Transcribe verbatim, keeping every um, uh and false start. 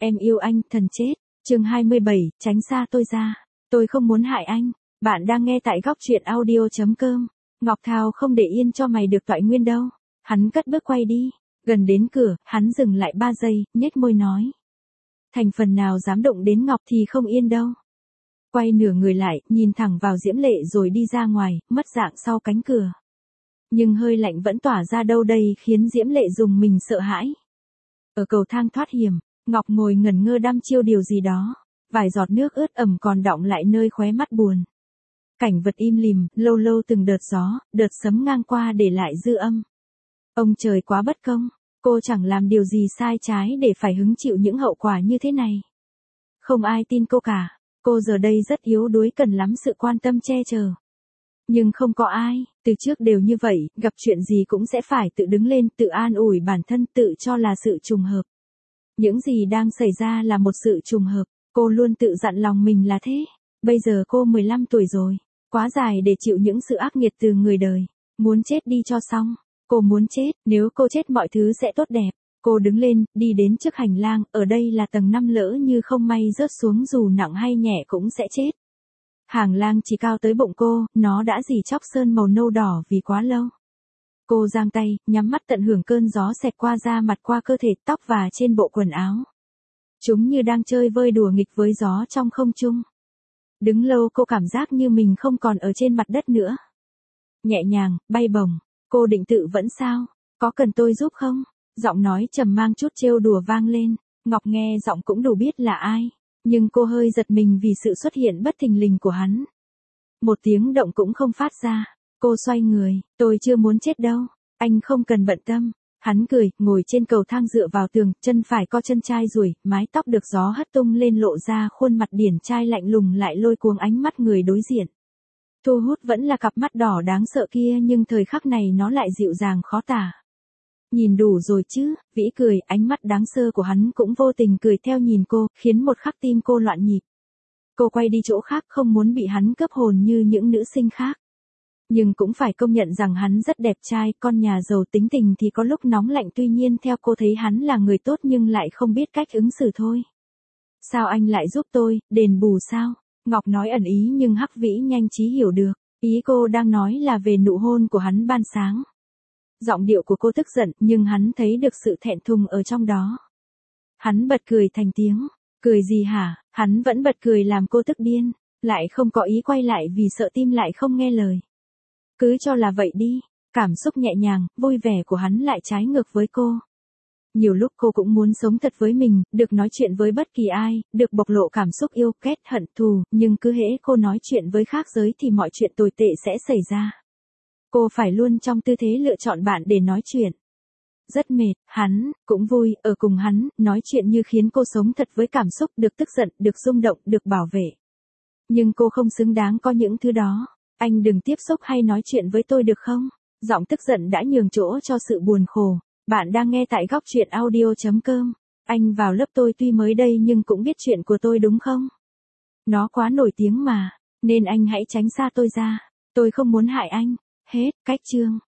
Em yêu anh, thần chết. Chương hai mươi bảy, tránh xa tôi ra. Tôi không muốn hại anh. Bạn đang nghe tại góc truyện audio chấm com. Ngọc Thao không để yên cho mày được Toại Nguyên đâu. Hắn cất bước quay đi. Gần đến cửa, hắn dừng lại ba giây, nhếch môi nói. Thành phần nào dám động đến Ngọc thì không yên đâu. Quay nửa người lại, nhìn thẳng vào Diễm Lệ rồi đi ra ngoài, mất dạng sau cánh cửa. Nhưng hơi lạnh vẫn tỏa ra đâu đây khiến Diễm Lệ dùng mình sợ hãi. Ở cầu thang thoát hiểm, Ngọc ngồi ngẩn ngơ đăm chiêu điều gì đó. Vài giọt nước ướt ẩm còn đọng lại nơi khóe mắt buồn. Cảnh vật im lìm, lâu lâu từng đợt gió, đợt sấm ngang qua để lại dư âm. Ông trời quá bất công, cô chẳng làm điều gì sai trái để phải hứng chịu những hậu quả như thế này. Không ai tin cô cả, cô giờ đây rất yếu đuối cần lắm sự quan tâm che chở. Nhưng không có ai, từ trước đều như vậy, gặp chuyện gì cũng sẽ phải tự đứng lên, tự an ủi bản thân, tự cho là sự trùng hợp. Những gì đang xảy ra là một sự trùng hợp, cô luôn tự dặn lòng mình là thế. Bây giờ cô mười lăm tuổi rồi, quá dài để chịu những sự ác nghiệt từ người đời. Muốn chết đi cho xong, cô muốn chết, nếu cô chết mọi thứ sẽ tốt đẹp. Cô đứng lên, đi đến trước hành lang, ở đây là tầng năm, lỡ như không may rớt xuống dù nặng hay nhẹ cũng sẽ chết. Hàng lang chỉ cao tới bụng cô, nó đã dì chóc sơn màu nâu đỏ vì quá lâu. Cô giang tay, nhắm mắt tận hưởng cơn gió xẹt qua da mặt, qua cơ thể, tóc và trên bộ quần áo. Chúng như đang chơi vơi đùa nghịch với gió trong không trung. Đứng lâu cô cảm giác như mình không còn ở trên mặt đất nữa. Nhẹ nhàng, bay bổng, cô định tự vẫn sao? Có cần tôi giúp không? Giọng nói trầm mang chút trêu đùa vang lên. Ngọc nghe giọng cũng đủ biết là ai. Nhưng cô hơi giật mình vì sự xuất hiện bất thình lình của hắn. Một tiếng động cũng không phát ra. Cô xoay người, tôi chưa muốn chết đâu. Anh không cần bận tâm. Hắn cười, ngồi trên cầu thang dựa vào tường, chân phải co chân chai duỗi, mái tóc được gió hất tung lên lộ ra khuôn mặt điển trai lạnh lùng lại lôi cuồng ánh mắt người đối diện. Thu hút vẫn là cặp mắt đỏ đáng sợ kia nhưng thời khắc này nó lại dịu dàng khó tả. Nhìn đủ rồi chứ, Vĩ cười, ánh mắt đáng sơ của hắn cũng vô tình cười theo nhìn cô, khiến một khắc tim cô loạn nhịp. Cô quay đi chỗ khác không muốn bị hắn cướp hồn như những nữ sinh khác. Nhưng cũng phải công nhận rằng hắn rất đẹp trai, con nhà giàu tính tình thì có lúc nóng lạnh, tuy nhiên theo cô thấy hắn là người tốt nhưng lại không biết cách ứng xử thôi. Sao anh lại giúp tôi, đền bù sao? Ngọc nói ẩn ý nhưng Hắc Vĩ nhanh trí hiểu được, ý cô đang nói là về nụ hôn của hắn ban sáng. Giọng điệu của cô tức giận nhưng hắn thấy được sự thẹn thùng ở trong đó. Hắn bật cười thành tiếng, cười gì hả? Hắn vẫn bật cười làm cô tức điên, lại không có ý quay lại vì sợ tim lại không nghe lời. Cứ cho là vậy đi, cảm xúc nhẹ nhàng, vui vẻ của hắn lại trái ngược với cô. Nhiều lúc cô cũng muốn sống thật với mình, được nói chuyện với bất kỳ ai, được bộc lộ cảm xúc yêu, ghét, hận, thù, nhưng cứ hễ cô nói chuyện với khác giới thì mọi chuyện tồi tệ sẽ xảy ra. Cô phải luôn trong tư thế lựa chọn bạn để nói chuyện. Rất mệt, hắn, cũng vui, ở cùng hắn, nói chuyện như khiến cô sống thật với cảm xúc, được tức giận, được rung động, được bảo vệ. Nhưng cô không xứng đáng có những thứ đó. Anh đừng tiếp xúc hay nói chuyện với tôi được không? Giọng tức giận đã nhường chỗ cho sự buồn khổ. Bạn đang nghe tại góc truyện audio chấm com. Anh vào lớp tôi tuy mới đây nhưng cũng biết chuyện của tôi đúng không? Nó quá nổi tiếng mà, nên anh hãy tránh xa tôi ra. Tôi không muốn hại anh. Hết, cách chương.